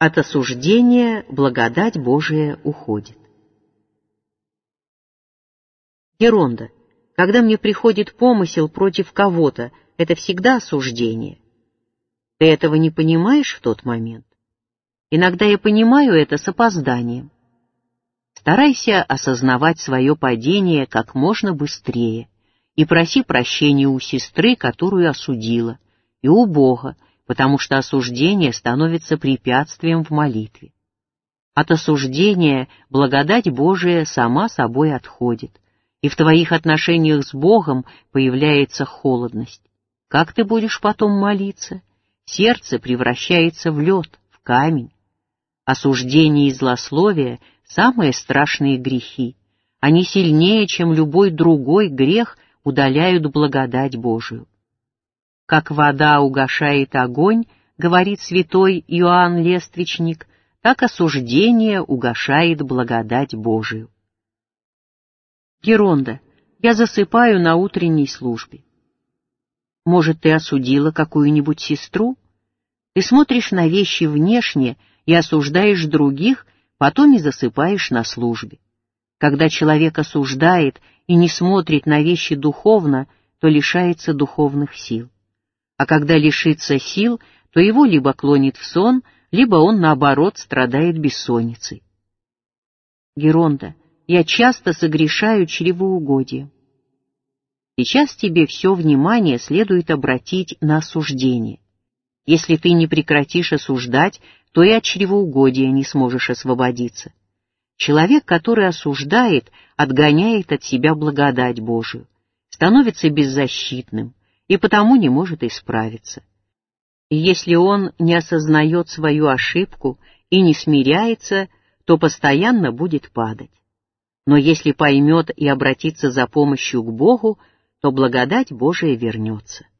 От осуждения благодать Божия уходит. Геронда. Когда мне приходит помысел против кого-то, это всегда осуждение. Ты этого не понимаешь в тот момент? Иногда я понимаю это с опозданием. Старайся осознавать свое падение как можно быстрее и проси прощения у сестры, которую осудила, и у Бога, потому что осуждение становится препятствием в молитве. От осуждения благодать Божия сама собой отходит, и в твоих отношениях с Богом появляется холодность. Как ты будешь потом молиться? Сердце превращается в лед, в камень. Осуждение и злословие — самые страшные грехи. Они сильнее, чем любой другой грех, удаляют благодать Божию. Как вода угашает огонь, говорит святой Иоанн Лествичник, так осуждение угашает благодать Божию. Геронда. Я засыпаю на утренней службе. Может, ты осудила какую-нибудь сестру? Ты смотришь на вещи внешне и осуждаешь других, потом и засыпаешь на службе. Когда человек осуждает и не смотрит на вещи духовно, то лишается духовных сил. А когда лишится сил, то его либо клонит в сон, либо он, наоборот, страдает бессонницей. Геронда. Я часто согрешаю чревоугодием. Сейчас тебе все внимание следует обратить на осуждение. Если ты не прекратишь осуждать, то и от чревоугодия не сможешь освободиться. Человек, который осуждает, отгоняет от себя благодать Божию, становится беззащитным и потому не может исправиться. И если он не осознает свою ошибку и не смиряется, то постоянно будет падать. Но если поймет и обратится за помощью к Богу, то благодать Божия вернется.